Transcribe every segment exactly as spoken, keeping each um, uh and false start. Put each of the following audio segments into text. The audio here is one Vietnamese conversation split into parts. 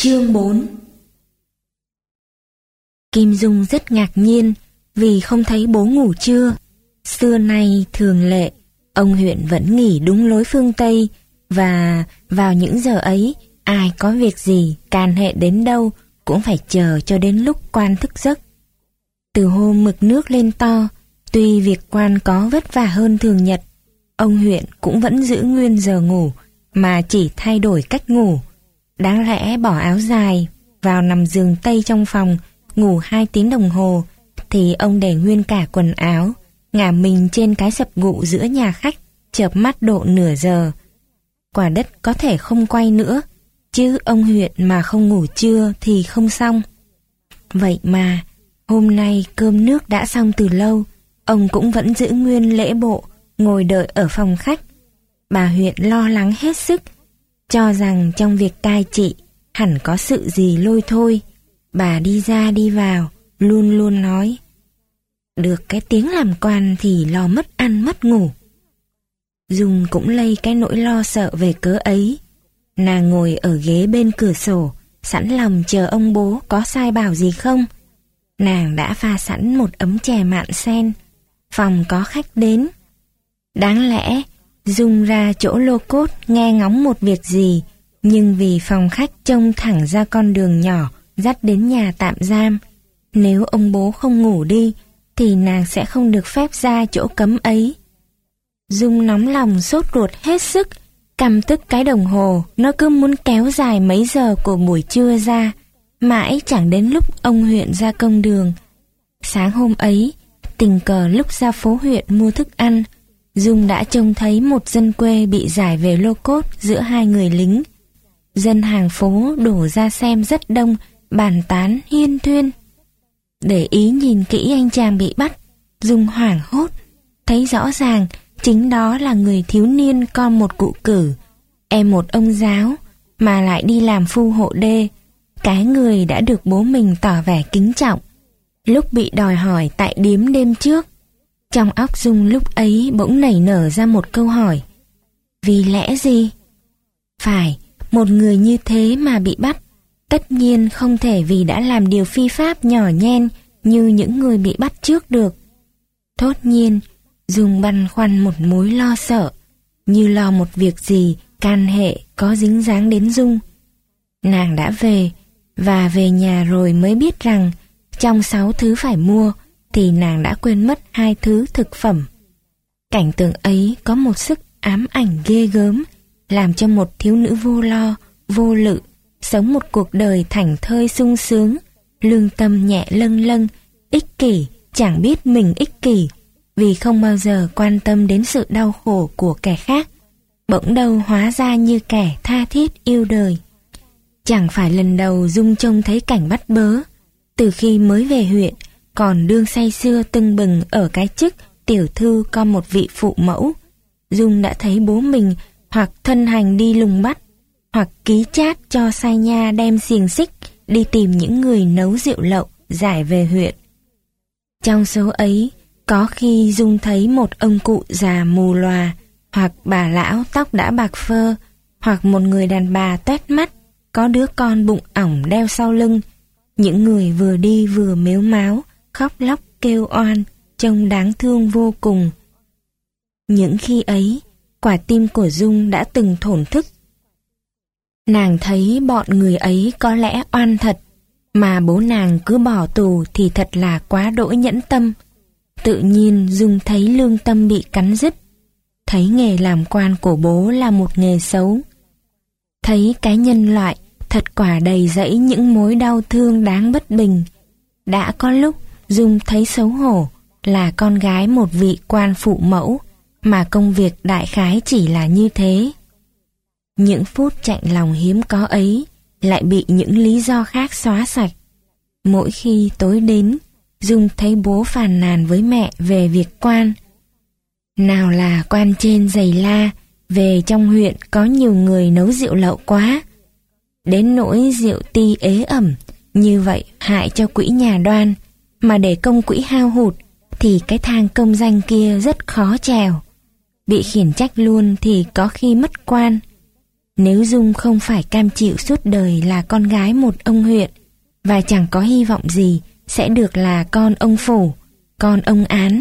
Chương bốn. Kim Dung rất ngạc nhiên vì không thấy bố ngủ trưa. Xưa nay thường lệ, ông huyện vẫn nghỉ đúng lối phương Tây, và vào những giờ ấy, ai có việc gì, can hệ đến đâu cũng phải chờ cho đến lúc quan thức giấc. Từ hôm mực nước lên to, tuy việc quan có vất vả hơn thường nhật, ông huyện cũng vẫn giữ nguyên giờ ngủ, mà chỉ thay đổi cách ngủ. Đáng lẽ bỏ áo dài vào nằm giường tây trong phòng ngủ hai tiếng đồng hồ, thì ông để nguyên cả quần áo, ngả mình trên cái sập gụ giữa nhà khách, chợp mắt độ nửa giờ. Quả đất có thể không quay nữa, chứ ông huyện mà không ngủ trưa thì không xong. Vậy mà hôm nay cơm nước đã xong từ lâu, ông cũng vẫn giữ nguyên lễ bộ, ngồi đợi ở phòng khách. Bà huyện lo lắng hết sức, cho rằng trong việc cai trị hẳn có sự gì lôi thôi. Bà đi ra đi vào, luôn luôn nói: được cái tiếng làm quan thì lo mất ăn mất ngủ. Dung cũng lây cái nỗi lo sợ về cớ ấy. Nàng ngồi ở ghế bên cửa sổ, sẵn lòng chờ ông bố có sai bảo gì không. Nàng đã pha sẵn một ấm chè mạn sen. Phòng có khách đến. Đáng lẽ Dung ra chỗ lô cốt nghe ngóng một việc gì, nhưng vì phòng khách trông thẳng ra con đường nhỏ dắt đến nhà tạm giam, nếu ông bố không ngủ đi thì nàng sẽ không được phép ra chỗ cấm ấy. Dung nóng lòng sốt ruột hết sức, căm tức cái đồng hồ nó cứ muốn kéo dài mấy giờ của buổi trưa ra, mãi chẳng đến lúc ông huyện ra công đường. Sáng hôm ấy, tình cờ lúc ra phố huyện mua thức ăn, Dung đã trông thấy một dân quê bị giải về lô cốt giữa hai người lính. Dân hàng phố đổ ra xem rất đông, bàn tán hiên thuyên. Để ý nhìn kỹ anh chàng bị bắt, Dung hoảng hốt, thấy rõ ràng chính đó là người thiếu niên con một cụ cử, em một ông giáo, mà lại đi làm phu hộ đê, cái người đã được bố mình tỏ vẻ kính trọng lúc bị đòi hỏi tại điếm đêm trước. Trong óc Dung lúc ấy bỗng nảy nở ra một câu hỏi: vì lẽ gì? Phải, một người như thế mà bị bắt, tất nhiên không thể vì đã làm điều phi pháp nhỏ nhen như những người bị bắt trước được. Thốt nhiên, Dung băn khoăn một mối lo sợ, như lo một việc gì can hệ có dính dáng đến Dung. Nàng đã về, và về nhà rồi mới biết rằng trong sáu thứ phải mua thì nàng đã quên mất hai thứ thực phẩm. Cảnh tượng ấy có một sức ám ảnh ghê gớm, làm cho một thiếu nữ vô lo, vô lự, sống một cuộc đời thảnh thơi sung sướng, lương tâm nhẹ lâng lâng, ích kỷ, chẳng biết mình ích kỷ, vì không bao giờ quan tâm đến sự đau khổ của kẻ khác, bỗng đâu hóa ra như kẻ tha thiết yêu đời. Chẳng phải lần đầu Dung trông thấy cảnh bắt bớ. Từ khi mới về huyện, còn đương say sưa tưng bừng ở cái chức tiểu thư con một vị phụ mẫu, Dung đã thấy bố mình hoặc thân hành đi lùng bắt, hoặc ký chát cho sai nha đem xiềng xích đi tìm những người nấu rượu lậu giải về huyện. Trong số ấy, có khi Dung thấy một ông cụ già mù lòa, hoặc bà lão tóc đã bạc phơ, hoặc một người đàn bà toét mắt, có đứa con bụng ỏng đeo sau lưng. Những người vừa đi vừa mếu máo, khóc lóc kêu oan, trông đáng thương vô cùng. Những khi ấy, quả tim của Dung đã từng thổn thức. Nàng thấy bọn người ấy có lẽ oan thật, mà bố nàng cứ bỏ tù thì thật là quá đỗi nhẫn tâm. Tự nhiên Dung thấy lương tâm bị cắn rứt, thấy nghề làm quan của bố là một nghề xấu, thấy cái nhân loại thật quả đầy rẫy những mối đau thương đáng bất bình. Đã có lúc Dung thấy xấu hổ là con gái một vị quan phụ mẫu, mà công việc đại khái chỉ là như thế. Những phút chạnh lòng hiếm có ấy lại bị những lý do khác xóa sạch. Mỗi khi tối đến, Dung thấy bố phàn nàn với mẹ về việc quan. Nào là quan trên giày la, về trong huyện có nhiều người nấu rượu lậu quá, đến nỗi rượu ti ế ẩm, như vậy hại cho quỹ nhà Đoan, mà để công quỹ hao hụt thì cái thang công danh kia rất khó trèo. Bị khiển trách luôn thì có khi mất quan. Nếu Dung không phải cam chịu suốt đời là con gái một ông huyện và chẳng có hy vọng gì sẽ được là con ông phủ, con ông án.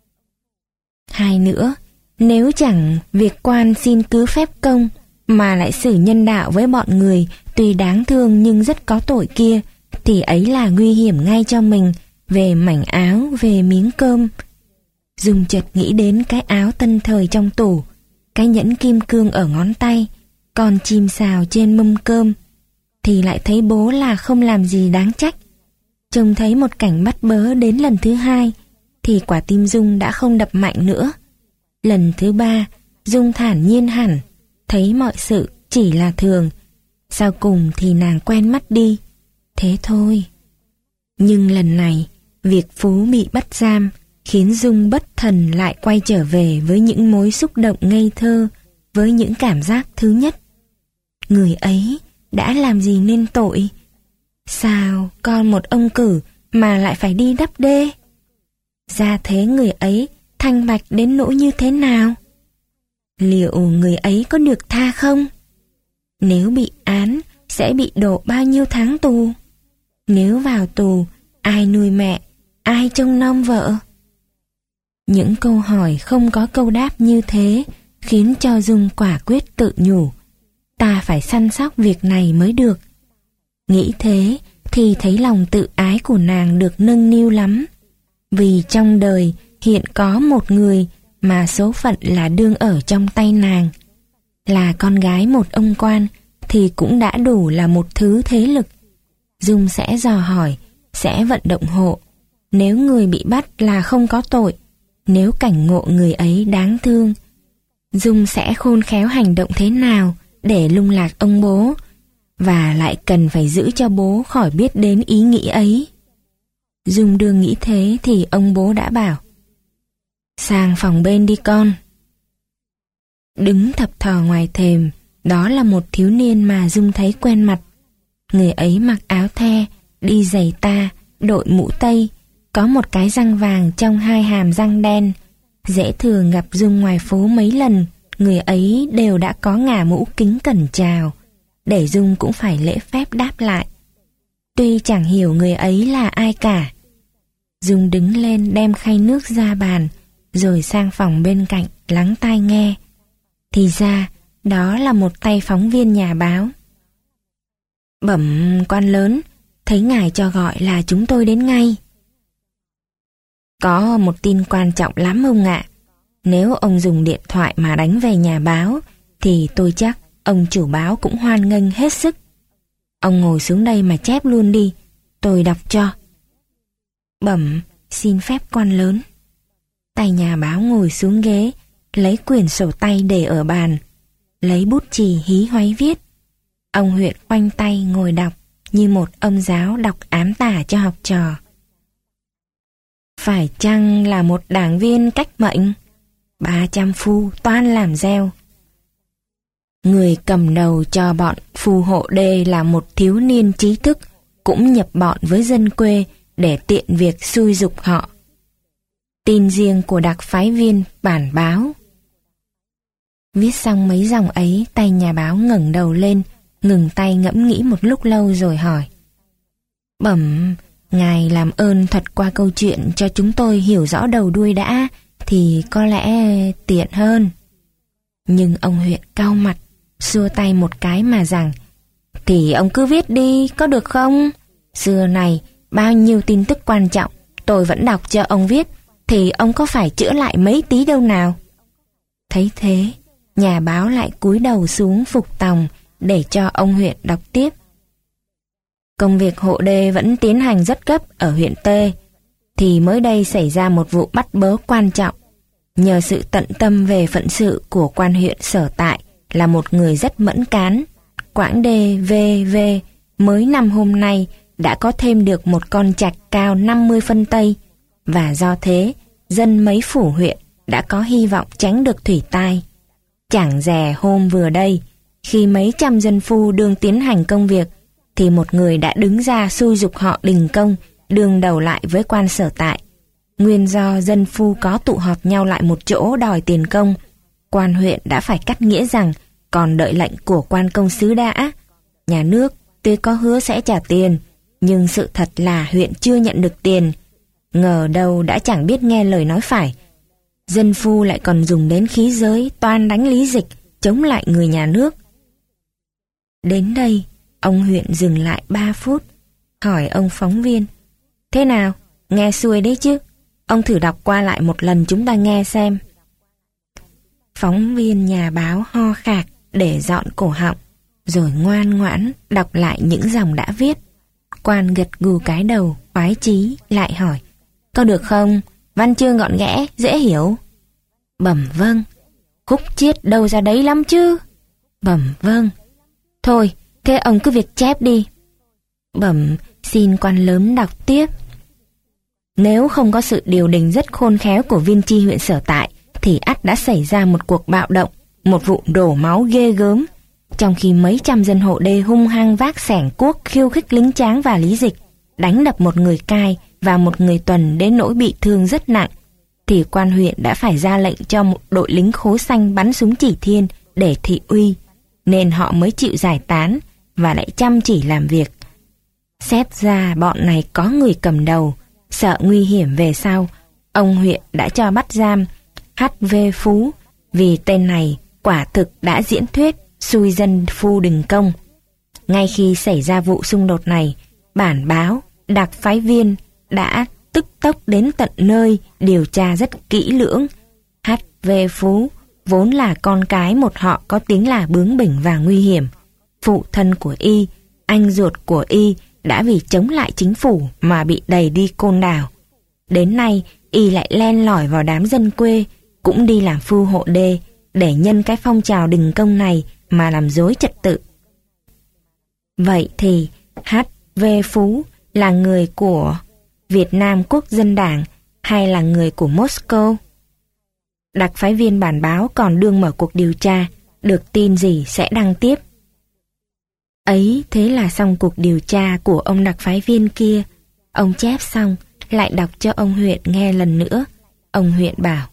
Hai nữa, nếu chẳng việc quan xin cứ phép công mà lại xử nhân đạo với bọn người tuy đáng thương nhưng rất có tội kia, thì ấy là nguy hiểm ngay cho mình về mảnh áo, về miếng cơm. Dung chợt nghĩ đến cái áo tân thời trong tủ, cái nhẫn kim cương ở ngón tay, con chim sào trên mâm cơm, thì lại thấy bố là không làm gì đáng trách. Trông thấy một cảnh bắt bớ đến lần thứ hai, thì quả tim Dung đã không đập mạnh nữa. Lần thứ ba, Dung thản nhiên hẳn, thấy mọi sự chỉ là thường. Sau cùng thì nàng quen mắt đi, thế thôi. Nhưng lần này, việc Phú bị bắt giam khiến Dung bất thần lại quay trở về với những mối xúc động ngây thơ, với những cảm giác thứ nhất. Người ấy đã làm gì nên tội? Sao con một ông cử mà lại phải đi đắp đê? Ra thế người ấy thanh bạch đến nỗi như thế nào? Liệu người ấy có được tha không? Nếu bị án sẽ bị đổ bao nhiêu tháng tù? Nếu vào tù, ai nuôi mẹ, ai trông nom vợ? Những câu hỏi không có câu đáp như thế khiến cho Dung quả quyết tự nhủ, ta phải săn sóc việc này mới được. Nghĩ thế thì thấy lòng tự ái của nàng được nâng niu lắm, vì trong đời hiện có một người mà số phận là đương ở trong tay nàng. Là con gái một ông quan thì cũng đã đủ là một thứ thế lực. Dung sẽ dò hỏi, sẽ vận động hộ. Nếu người bị bắt là không có tội, nếu cảnh ngộ người ấy đáng thương, Dung sẽ khôn khéo hành động thế nào để lung lạc ông bố, và lại cần phải giữ cho bố khỏi biết đến ý nghĩ ấy. Dung đương nghĩ thế thì ông bố đã bảo, sang phòng bên đi con. Đứng thập thò ngoài thềm, đó là một thiếu niên mà Dung thấy quen mặt. Người ấy mặc áo the, đi giày ta, đội mũ tây, có một cái răng vàng trong hai hàm răng đen. Dễ thường gặp Dung ngoài phố mấy lần, người ấy đều đã có ngả mũ kính cẩn chào, để Dung cũng phải lễ phép đáp lại. Tuy chẳng hiểu người ấy là ai cả. Dung đứng lên đem khay nước ra bàn, rồi sang phòng bên cạnh lắng tai nghe. Thì ra, đó là một tay phóng viên nhà báo. Bẩm quan lớn, thấy ngài cho gọi là chúng tôi đến ngay. Có một tin quan trọng lắm ông ạ. Nếu ông dùng điện thoại mà đánh về nhà báo, thì tôi chắc ông chủ báo cũng hoan nghênh hết sức. Ông ngồi xuống đây mà chép luôn đi, tôi đọc cho. Bẩm, xin phép quan lớn. Tay nhà báo ngồi xuống ghế, lấy quyển sổ tay để ở bàn, lấy bút chì hí hoáy viết. Ông huyện khoanh tay ngồi đọc như một ông giáo đọc ám tả cho học trò. Phải chăng là một đảng viên cách mệnh? Ba trăm phu toan làm gieo. Người cầm đầu cho bọn phù hộ đê là một thiếu niên trí thức, cũng nhập bọn với dân quê để tiện việc xui giục họ. Tin riêng của đặc phái viên bản báo. Viết xong mấy dòng ấy, tay nhà báo ngẩng đầu lên, ngừng tay ngẫm nghĩ một lúc lâu rồi hỏi. Bẩm, ngài làm ơn thuật qua câu chuyện cho chúng tôi hiểu rõ đầu đuôi đã, thì có lẽ tiện hơn. Nhưng ông huyện cau mặt, xua tay một cái mà rằng, thì ông cứ viết đi, có được không? Xưa này, bao nhiêu tin tức quan trọng, tôi vẫn đọc cho ông viết, thì ông có phải chữa lại mấy tí đâu nào. Thấy thế, nhà báo lại cúi đầu xuống phục tòng để cho ông huyện đọc tiếp. Công việc hộ đê vẫn tiến hành rất gấp ở huyện T, thì mới đây xảy ra một vụ bắt bớ quan trọng. Nhờ sự tận tâm về phận sự của quan huyện sở tại là một người rất mẫn cán, quãng đê vê vê mới năm hôm nay đã có thêm được một con trạch cao năm mươi phân Tây, và do thế dân mấy phủ huyện đã có hy vọng tránh được thủy tai. Chẳng dè hôm vừa đây, khi mấy trăm dân phu đương tiến hành công việc, thì một người đã đứng ra xui giục họ đình công, đương đầu lại với quan sở tại. Nguyên do dân phu có tụ họp nhau lại một chỗ đòi tiền công, quan huyện đã phải cắt nghĩa rằng còn đợi lệnh của quan công sứ đã. Nhà nước tuy có hứa sẽ trả tiền, nhưng sự thật là huyện chưa nhận được tiền. Ngờ đâu đã chẳng biết nghe lời nói phải. Dân phu lại còn dùng đến khí giới toan đánh Lý Dịch, chống lại người nhà nước. Đến đây, ông huyện dừng lại ba phút, hỏi ông phóng viên: thế nào, nghe xuôi đấy chứ? Ông thử đọc qua lại một lần chúng ta nghe xem. Phóng viên nhà báo ho khạc để dọn cổ họng, rồi ngoan ngoãn đọc lại những dòng đã viết. Quan gật gù cái đầu, khoái chí, lại hỏi: có được không? Văn chương gọn ghẽ, dễ hiểu. Bẩm vâng. Khúc chiết đâu ra đấy lắm chứ. Bẩm vâng. Thôi, thế ông cứ việc chép đi. Bẩm, xin quan lớn đọc tiếp. Nếu không có sự điều đình rất khôn khéo của viên tri huyện sở tại, thì ắt đã xảy ra một cuộc bạo động, một vụ đổ máu ghê gớm. Trong khi mấy trăm dân hộ đê hung hăng vác xẻng cuốc khiêu khích lính Tráng và Lý Dịch, đánh đập một người cai và một người tuần đến nỗi bị thương rất nặng, thì quan huyện đã phải ra lệnh cho một đội lính khố xanh bắn súng chỉ thiên để thị uy, nên họ mới chịu giải tán và lại chăm chỉ làm việc. Xét ra bọn này có người cầm đầu, sợ nguy hiểm về sau, ông huyện đã cho bắt giam hát vê Phú, vì tên này quả thực đã diễn thuyết xui dân phu đình công. Ngay khi xảy ra vụ xung đột này, bản báo, đặc phái viên đã tức tốc đến tận nơi điều tra rất kỹ lưỡng. hát vê Phú vốn là con cái một họ có tiếng là bướng bỉnh và nguy hiểm. Phụ thân của y, anh ruột của y đã vì chống lại chính phủ mà bị đày đi Côn Đảo. Đến nay y lại len lỏi vào đám dân quê, cũng đi làm phu hộ đê, để nhân cái phong trào đình công này mà làm rối trật tự. Vậy thì hát vê Phú là người của Việt Nam Quốc dân Đảng hay là người của Moscow? Đặc phái viên bản báo còn đương mở cuộc điều tra, được tin gì sẽ đăng tiếp. Ấy thế là xong cuộc điều tra của ông đặc phái viên kia. Ông chép xong lại đọc cho ông huyện nghe lần nữa. Ông huyện bảo: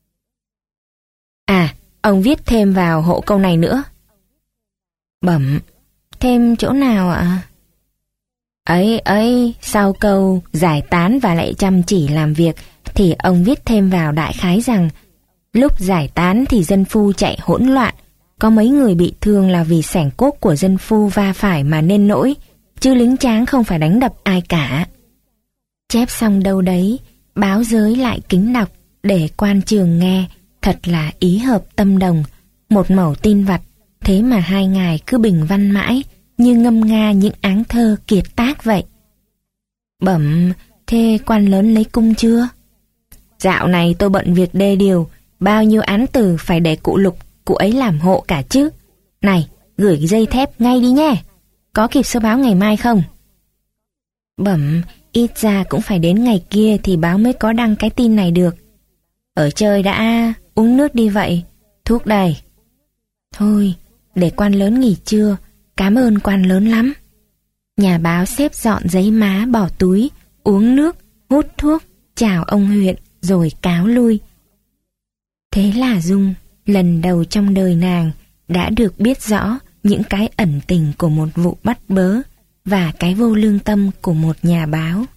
à, ông viết thêm vào hộ câu này nữa. Bẩm, thêm chỗ nào ạ? Ấy ấy, sau câu giải tán và lại chăm chỉ làm việc thì ông viết thêm vào đại khái rằng lúc giải tán thì dân phu chạy hỗn loạn, có mấy người bị thương là vì xẻng cuốc của dân phu va phải mà nên nỗi, chứ lính Tráng không phải đánh đập ai cả. Chép xong đâu đấy, báo giới lại kính đọc để quan trường nghe, thật là ý hợp tâm đồng, một mẩu tin vặt, thế mà hai ngài cứ bình văn mãi, như ngâm nga những áng thơ kiệt tác vậy. Bẩm, thế quan lớn lấy cung chưa? Dạo này tôi bận việc đê điều, bao nhiêu án tử phải để cụ Lục, cụ ấy làm hộ cả chứ. Này, gửi dây thép ngay đi nhé. Có kịp số báo ngày mai không? Bẩm, ít ra cũng phải đến ngày kia thì báo mới có đăng cái tin này được. Ở chơi đã, uống nước đi vậy. Thuốc đây. Thôi, để quan lớn nghỉ trưa. Cảm ơn quan lớn lắm. Nhà báo xếp dọn giấy má bỏ túi, uống nước, hút thuốc, chào ông huyện rồi cáo lui. Thế là Dung lần đầu trong đời nàng đã được biết rõ những cái ẩn tình của một vụ bắt bớ và cái vô lương tâm của một nhà báo.